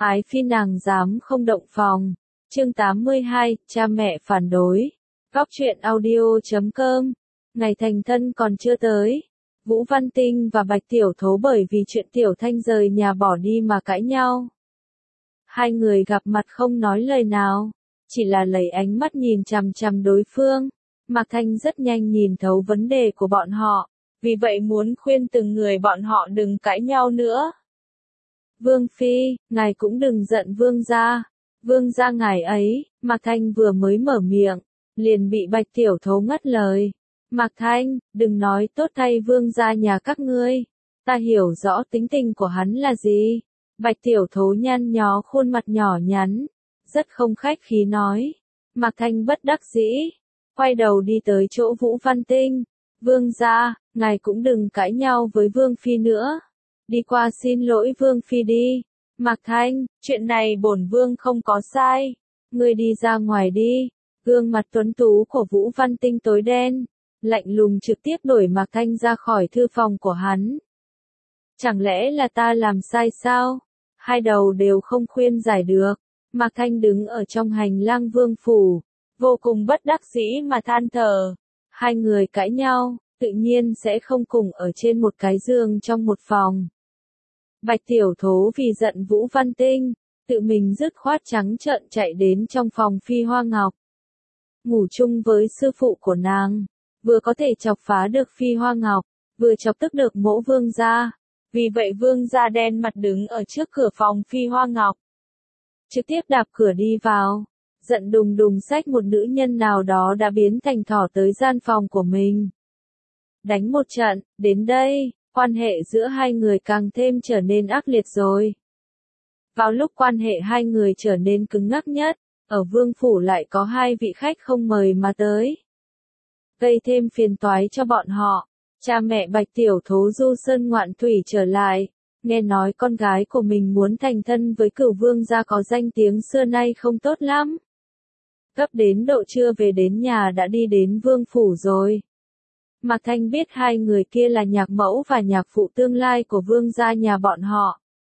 Ái phi nàng dám không động phòng. Chương 82, cha mẹ phản đối. Góc truyện audio.com. Ngày thành thân còn chưa tới. Vũ Văn Tinh và Bạch Tiểu Thố bởi vì chuyện Tiểu Thanh rời nhà bỏ đi mà cãi nhau. Hai người gặp mặt không nói lời nào, chỉ là lấy ánh mắt nhìn chằm chằm đối phương. Mạc Thanh rất nhanh nhìn thấu vấn đề của bọn họ, vì vậy muốn khuyên từng người bọn họ đừng cãi nhau nữa. Vương Phi, ngài cũng đừng giận Vương gia. Vương gia ngài ấy, Mạc Thanh vừa mới mở miệng, liền bị Bạch Tiểu Thố ngắt lời. Mạc Thanh, đừng nói tốt thay Vương gia nhà các ngươi. Ta hiểu rõ tính tình của hắn là gì. Bạch Tiểu Thố nhăn nhó khuôn mặt nhỏ nhắn, rất không khách khí nói. Mạc Thanh bất đắc dĩ, quay đầu đi tới chỗ Vũ Văn Tinh. Vương gia, ngài cũng đừng cãi nhau với Vương Phi nữa. Đi qua xin lỗi Vương Phi đi. Mạc Thanh, chuyện này bổn Vương không có sai. Ngươi đi ra ngoài đi. Gương mặt tuấn tú của Vũ Văn Tinh tối đen, lạnh lùng trực tiếp đuổi Mạc Thanh ra khỏi thư phòng của hắn. Chẳng lẽ là ta làm sai sao? Hai đầu đều không khuyên giải được. Mạc Thanh đứng ở trong hành lang vương phủ, vô cùng bất đắc dĩ mà than thở. Hai người cãi nhau, tự nhiên sẽ không cùng ở trên một cái giường trong một phòng. Bạch Tiểu Thố vì giận Vũ Văn Tinh, tự mình dứt khoát trắng trợn chạy đến trong phòng Phi Hoa Ngọc. Ngủ chung với sư phụ của nàng, vừa có thể chọc phá được Phi Hoa Ngọc, vừa chọc tức được Mỗ Vương gia. Vì vậy Vương gia đen mặt đứng ở trước cửa phòng Phi Hoa Ngọc, trực tiếp đạp cửa đi vào, giận đùng đùng xách một nữ nhân nào đó đã biến thành thỏ tới gian phòng của mình. Đánh một trận, đến đây, quan hệ giữa hai người càng thêm trở nên ác liệt rồi. Vào lúc quan hệ hai người trở nên cứng ngắc nhất, ở vương phủ lại có hai vị khách không mời mà tới, gây thêm phiền toái cho bọn họ. Cha mẹ Bạch Tiểu Thố du sơn ngoạn thủy trở lại, nghe nói con gái của mình muốn thành thân với Cửu Vương gia có danh tiếng xưa nay không tốt lắm. Gấp đến độ chưa về đến nhà đã đi đến vương phủ rồi. Mạc Thanh biết hai người kia là nhạc mẫu và nhạc phụ tương lai của vương gia nhà bọn họ,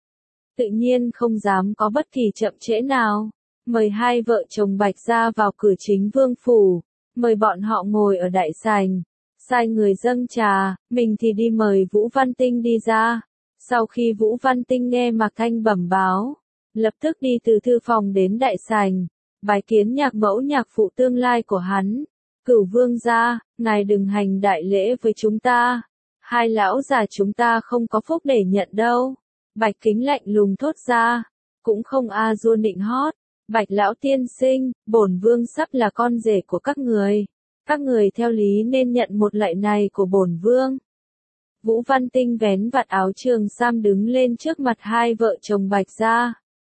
tự nhiên không dám có bất kỳ chậm trễ nào, mời hai vợ chồng Bạch gia vào cửa chính vương phủ, mời bọn họ ngồi ở đại sảnh, sai người dâng trà, mình thì đi mời Vũ Văn Tinh đi ra. Sau khi Vũ Văn Tinh nghe Mạc Thanh bẩm báo, lập tức đi từ thư phòng đến đại sảnh, bái kiến nhạc mẫu nhạc phụ tương lai của hắn. Cửu Vương gia, ngài đừng hành đại lễ với chúng ta. Hai lão già chúng ta không có phúc để nhận đâu. Bạch Kính lạnh lùng thốt ra, cũng không a dua nịnh hót. Bạch lão tiên sinh, bổn vương sắp là con rể của các người. Các người theo lý nên nhận một lạy này của bổn vương. Vũ Văn Tinh vén vạt áo trường sam đứng lên trước mặt hai vợ chồng Bạch gia.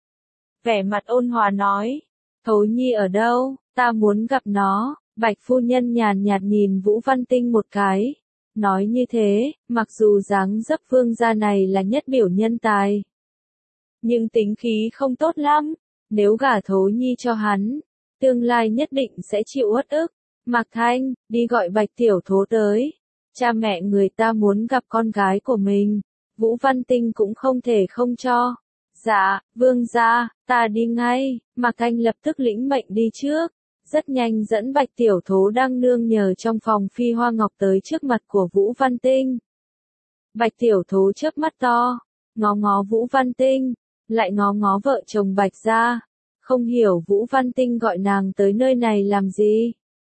Vẻ mặt ôn hòa nói, Thố Nhi ở đâu, ta muốn gặp nó. Bạch phu nhân nhàn nhạt nhìn Vũ Văn Tinh một cái, nói như thế, mặc dù dáng dấp vương gia này là nhất biểu nhân tài, nhưng tính khí không tốt lắm, nếu gả Thố Nhi cho hắn, tương lai nhất định sẽ chịu uất ức. Mạc Thanh, đi gọi Bạch Tiểu Thố tới, cha mẹ người ta muốn gặp con gái của mình. Vũ Văn Tinh cũng không thể không cho. Dạ, vương gia, ta đi ngay. Mạc Thanh lập tức lĩnh mệnh đi trước, rất nhanh dẫn Bạch Tiểu Thố đang nương nhờ trong phòng Phi Hoa Ngọc tới trước mặt của Vũ Văn Tinh. Bạch Tiểu Thố chớp mắt to, ngó ngó Vũ Văn Tinh, lại ngó ngó vợ chồng Bạch gia, không hiểu Vũ Văn Tinh gọi nàng tới nơi này làm gì.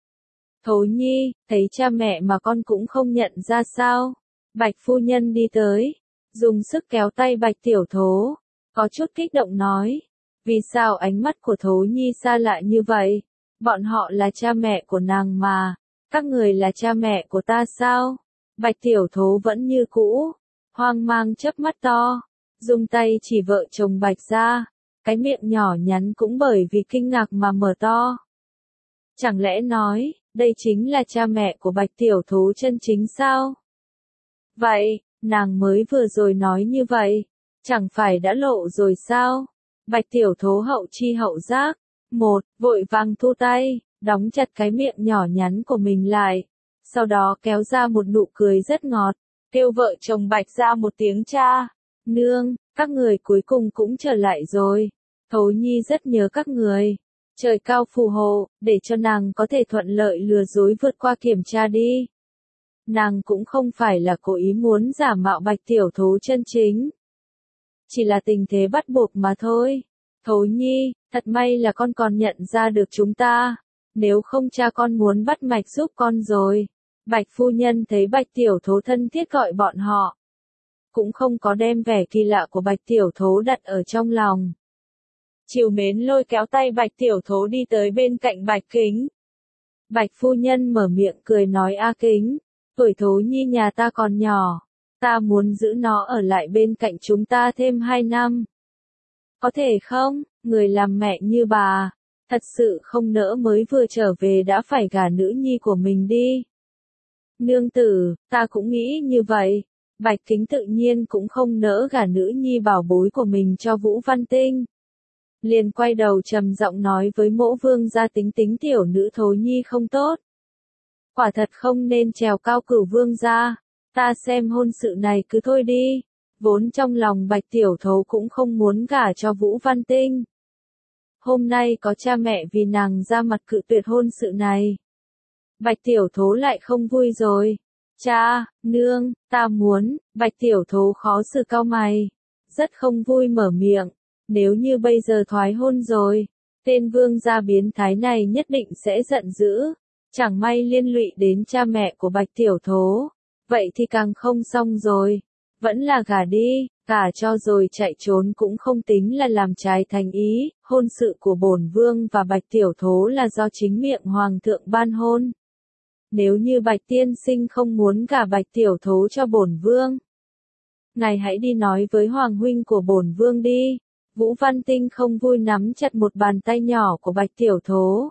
Thố Nhi, thấy cha mẹ mà con cũng không nhận ra sao? Bạch phu nhân đi tới, dùng sức kéo tay Bạch Tiểu Thố, có chút kích động nói, vì sao ánh mắt của Thố Nhi xa lạ như vậy? Bọn họ là cha mẹ của nàng mà, các người là cha mẹ của ta sao? Bạch Tiểu Thố vẫn như cũ, hoang mang chớp mắt to, dùng tay chỉ vợ chồng Bạch gia, cái miệng nhỏ nhắn cũng bởi vì kinh ngạc mà mở to. Chẳng lẽ nói, đây chính là cha mẹ của Bạch Tiểu Thố chân chính sao? Vậy, nàng mới vừa rồi nói như vậy, chẳng phải đã lộ rồi sao? Bạch Tiểu Thố hậu chi hậu giác, vội vàng thu tay, đóng chặt cái miệng nhỏ nhắn của mình lại, sau đó kéo ra một nụ cười rất ngọt, kêu vợ chồng Bạch ra một tiếng cha, nương, Các người cuối cùng cũng trở lại rồi. Thố Nhi rất nhớ các người. Trời cao phù hộ, để cho nàng có thể thuận lợi lừa dối vượt qua kiểm tra đi. Nàng cũng không phải là cố ý muốn giả mạo Bạch Tiểu Thố chân chính. Chỉ là tình thế bắt buộc mà thôi. Thố Nhi, thật may là con còn nhận ra được chúng ta. Nếu không cha con muốn bắt mạch giúp con rồi. Bạch phu nhân thấy Bạch Tiểu Thố thân thiết gọi bọn họ. Cũng không có đem vẻ kỳ lạ của Bạch Tiểu Thố đặt ở trong lòng. Trìu mến lôi kéo tay Bạch Tiểu Thố đi tới bên cạnh Bạch Kính. Bạch phu nhân mở miệng cười nói A Kính, tuổi Thố Nhi nhà ta còn nhỏ, ta muốn giữ nó ở lại bên cạnh chúng ta thêm 2 năm. Có thể không, người làm mẹ như bà, thật sự không nỡ mới vừa trở về đã phải gả nữ nhi của mình đi. Nương tử, ta cũng nghĩ như vậy. Bạch Kính tự nhiên cũng không nỡ gả nữ nhi bảo bối của mình cho Vũ Văn Tinh. Liền quay đầu trầm giọng nói với Mỗ Vương gia tính tính tiểu nữ Thố Nhi không tốt. Quả thật không nên trèo cao Cửu Vương gia, ta xem hôn sự này cứ thôi đi. Vốn trong lòng Bạch Tiểu Thố cũng không muốn gả cho Vũ Văn Tinh. Hôm nay có cha mẹ vì nàng ra mặt cự tuyệt hôn sự này. Bạch Tiểu Thố lại không vui rồi. Cha, nương, ta muốn, Bạch Tiểu Thố khó xử cau mày. Rất không vui mở miệng. Nếu như bây giờ thoái hôn rồi, tên vương gia biến thái này nhất định sẽ giận dữ. Chẳng may liên lụy đến cha mẹ của Bạch Tiểu Thố. Vậy thì càng không xong rồi. Vẫn là gả đi, gả cho rồi chạy trốn cũng không tính là làm trái thành ý. Hôn sự của bổn vương và Bạch Tiểu Thố là do chính miệng hoàng thượng ban hôn. Nếu như Bạch tiên sinh không muốn gả Bạch Tiểu Thố cho bổn vương, ngài hãy đi nói với hoàng huynh của bổn vương đi. Vũ Văn Tinh không vui nắm chặt một bàn tay nhỏ của Bạch Tiểu Thố.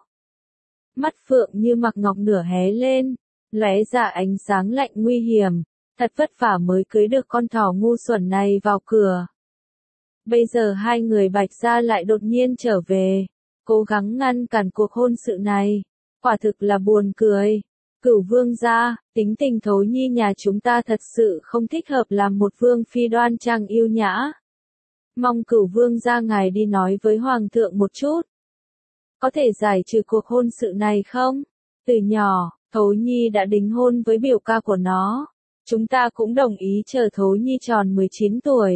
Mắt phượng như mặc ngọc nửa hé lên, lóe ra ánh sáng lạnh nguy hiểm. Thật vất vả mới cưới được con thỏ ngu xuẩn này vào cửa. Bây giờ hai người Bạch gia lại đột nhiên trở về, cố gắng ngăn cản cuộc hôn sự này. Quả thực là buồn cười. Cửu Vương gia, tính tình Thố Nhi nhà chúng ta thật sự không thích hợp làm một vương phi đoan trang yêu nhã. Mong Cửu Vương gia ngài đi nói với hoàng thượng một chút. Có thể giải trừ cuộc hôn sự này không? Từ nhỏ, Thố Nhi đã đính hôn với biểu ca của nó. Chúng ta cũng đồng ý chờ Thố Nhi tròn 19 tuổi.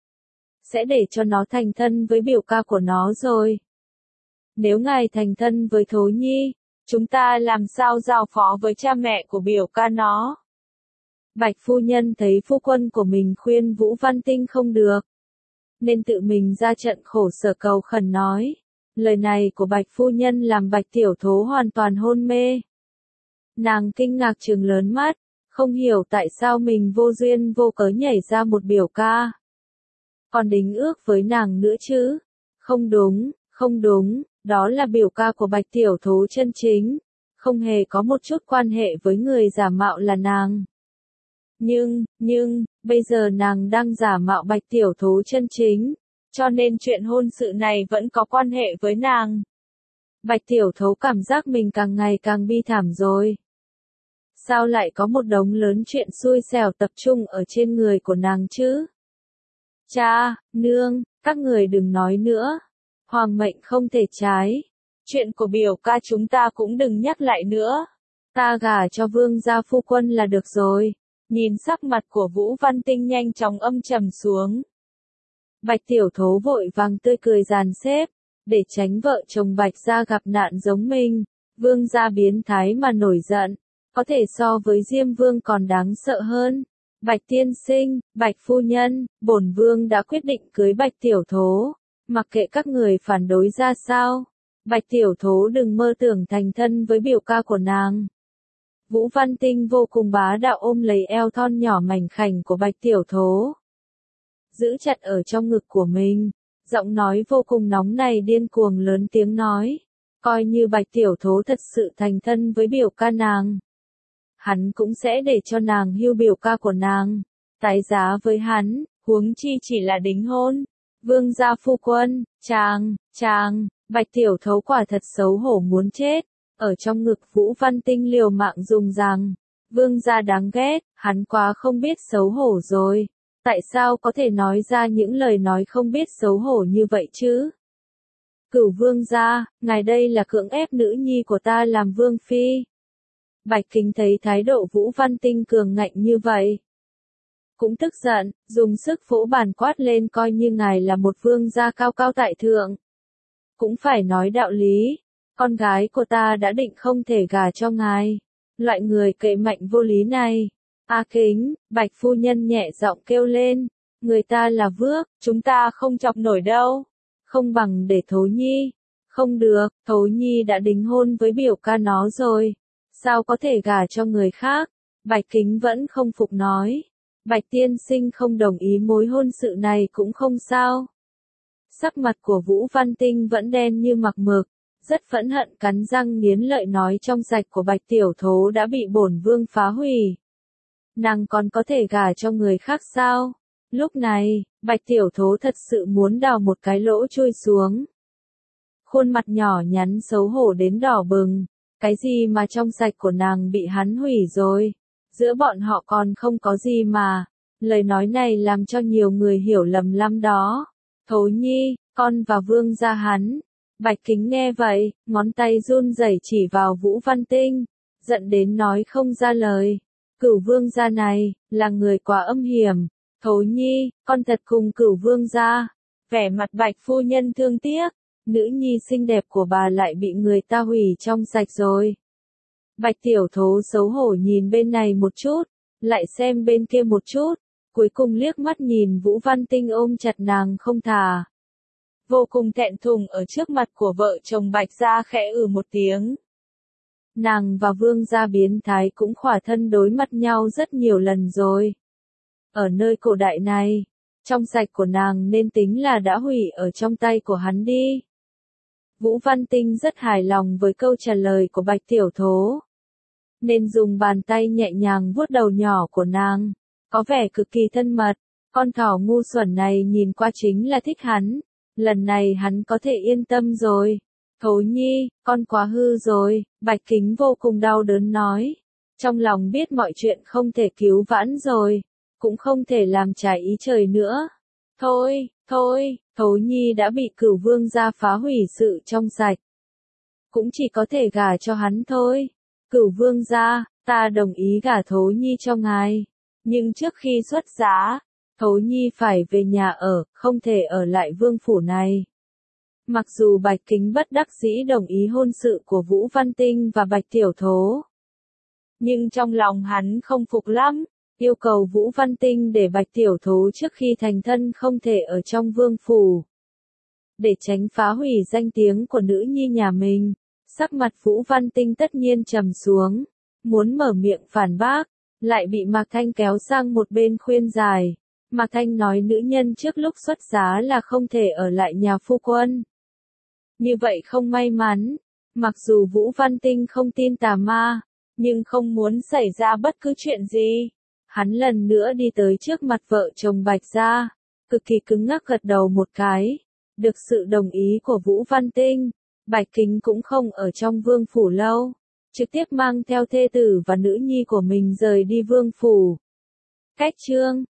Sẽ để cho nó thành thân với biểu ca của nó rồi. Nếu ngài thành thân với Thố Nhi, chúng ta làm sao giao phó với cha mẹ của biểu ca nó? Bạch phu nhân thấy phu quân của mình khuyên Vũ Văn Tinh không được, nên tự mình ra trận khổ sở cầu khẩn nói. Lời này của Bạch phu nhân làm Bạch Tiểu Thố hoàn toàn hôn mê. Nàng kinh ngạc trừng lớn mắt, không hiểu tại sao mình vô duyên vô cớ nhảy ra một biểu ca. Còn đính ước với nàng nữa chứ? Không đúng, không đúng, đó là biểu ca của Bạch Tiểu Thố chân chính, không hề có một chút quan hệ với người giả mạo là nàng. Nhưng, bây giờ nàng đang giả mạo Bạch Tiểu Thố chân chính, cho nên chuyện hôn sự này vẫn có quan hệ với nàng. Bạch Tiểu Thố cảm giác mình càng ngày càng bi thảm rồi. Sao lại có một đống lớn chuyện xui xẻo tập trung ở trên người của nàng chứ? Cha, nương, các người đừng nói nữa. Hoàng mệnh không thể trái. Chuyện của biểu ca chúng ta cũng đừng nhắc lại nữa. Ta gả cho vương gia phu quân là được rồi. Nhìn sắc mặt của Vũ Văn Tinh nhanh chóng âm trầm xuống. Bạch Tiểu Thố vội vàng tươi cười dàn xếp, để tránh vợ chồng Bạch gia gặp nạn giống mình. Vương gia biến thái mà nổi giận, có thể so với Diêm Vương còn đáng sợ hơn. Bạch tiên sinh, Bạch phu nhân, bổn vương đã quyết định cưới Bạch Tiểu Thố, mặc kệ các người phản đối ra sao. Bạch Tiểu Thố đừng mơ tưởng thành thân với biểu ca của nàng. Vũ Văn Tinh vô cùng bá đạo ôm lấy eo thon nhỏ mảnh khảnh của Bạch Tiểu Thố, giữ chặt ở trong ngực của mình, giọng nói vô cùng nóng này điên cuồng lớn tiếng nói, coi như Bạch Tiểu Thố thật sự thành thân với biểu ca nàng, hắn cũng sẽ để cho nàng hưu biểu ca của nàng, tái giá với hắn, huống chi chỉ là đính hôn. Vương gia phu quân, chàng, Bạch Tiểu Thố quả thật xấu hổ muốn chết, ở trong ngực Vũ Văn Tinh liều mạng dùng rằng, vương gia đáng ghét, hắn quá không biết xấu hổ rồi. Tại sao có thể nói ra những lời nói không biết xấu hổ như vậy chứ? Cửu vương gia, ngài đây là cưỡng ép nữ nhi của ta làm vương phi. Bạch Kính thấy thái độ Vũ Văn Tinh cường ngạnh như vậy, cũng tức giận, dùng sức vỗ bàn quát lên coi như ngài là một vương gia cao cao tại thượng. Cũng phải nói đạo lý, con gái của ta đã định không thể gả cho ngài. Loại người cậy mạnh vô lý này. A Kính, Bạch phu nhân nhẹ giọng kêu lên, người ta là vước, chúng ta không chọc nổi đâu. Không bằng để Thố Nhi. Không được, Thố Nhi đã đính hôn với biểu ca nó rồi. Sao có thể gả cho người khác? Bạch Kính vẫn không phục nói. Bạch tiên sinh không đồng ý mối hôn sự này cũng không sao. Sắc mặt của Vũ Văn Tinh vẫn đen như mặc mực, rất phẫn hận cắn răng nghiến lợi nói trong sạch của Bạch Tiểu Thố đã bị bổn vương phá hủy. Nàng còn có thể gả cho người khác sao? Lúc này, Bạch Tiểu Thố thật sự muốn đào một cái lỗ chui xuống. Khuôn mặt nhỏ nhắn xấu hổ đến đỏ bừng, cái gì mà trong sạch của nàng bị hắn hủy rồi? Giữa bọn họ còn không có gì mà. Lời nói này làm cho nhiều người hiểu lầm lắm đó. Thố Nhi, con và vương gia hắn. Bạch Kính nghe vậy, ngón tay run rẩy chỉ vào Vũ Văn Tinh, giận đến nói không ra lời. Cửu vương gia này, là người quá âm hiểm. Thố Nhi, con thật cùng cửu vương gia. Vẻ mặt Bạch phu nhân thương tiếc, nữ nhi xinh đẹp của bà lại bị người ta hủy trong sạch rồi. Bạch Tiểu Thố xấu hổ nhìn bên này một chút, lại xem bên kia một chút, cuối cùng liếc mắt nhìn Vũ Văn Tinh ôm chặt nàng không thả. Vô cùng thẹn thùng ở trước mặt của vợ chồng Bạch gia khẽ một tiếng. Nàng và vương gia biến thái cũng khỏa thân đối mặt nhau rất nhiều lần rồi. Ở nơi cổ đại này, trong sạch của nàng nên tính là đã hủy ở trong tay của hắn đi. Vũ Văn Tinh rất hài lòng với câu trả lời của Bạch Tiểu Thố, nên dùng bàn tay nhẹ nhàng vuốt đầu nhỏ của nàng, có vẻ cực kỳ thân mật. Con thỏ ngu xuẩn này nhìn qua chính là thích hắn, lần này hắn có thể yên tâm rồi. Thố Nhi, con quá hư rồi, Bạch Kính vô cùng đau đớn nói. Trong lòng biết mọi chuyện không thể cứu vãn rồi, cũng không thể làm trái ý trời nữa. Thôi, Thố Nhi đã bị cửu vương gia phá hủy sự trong sạch. Cũng chỉ có thể gả cho hắn thôi. Cửu vương gia, ta đồng ý gả Thố Nhi cho ngài. Nhưng trước khi xuất giá, Thố Nhi phải về nhà ở, không thể ở lại vương phủ này. Mặc dù Bạch Kính bất đắc dĩ đồng ý hôn sự của Vũ Văn Tinh và Bạch Tiểu Thố, nhưng trong lòng hắn không phục lắm, yêu cầu Vũ Văn Tinh để Bạch Tiểu Thố trước khi thành thân không thể ở trong vương phủ. Để tránh phá hủy danh tiếng của nữ nhi nhà mình, sắc mặt Vũ Văn Tinh tất nhiên trầm xuống, muốn mở miệng phản bác, lại bị Mạc Thanh kéo sang một bên khuyên giải. Mạc Thanh nói nữ nhân trước lúc xuất giá là không thể ở lại nhà phu quân. Như vậy không may mắn, mặc dù Vũ Văn Tinh không tin tà ma, nhưng không muốn xảy ra bất cứ chuyện gì. Hắn lần nữa đi tới trước mặt vợ chồng Bạch gia, cực kỳ cứng ngắc gật đầu một cái. Được sự đồng ý của Vũ Văn Tinh, Bạch Kính cũng không ở trong vương phủ lâu, trực tiếp mang theo thê tử và nữ nhi của mình rời đi vương phủ. Cách chương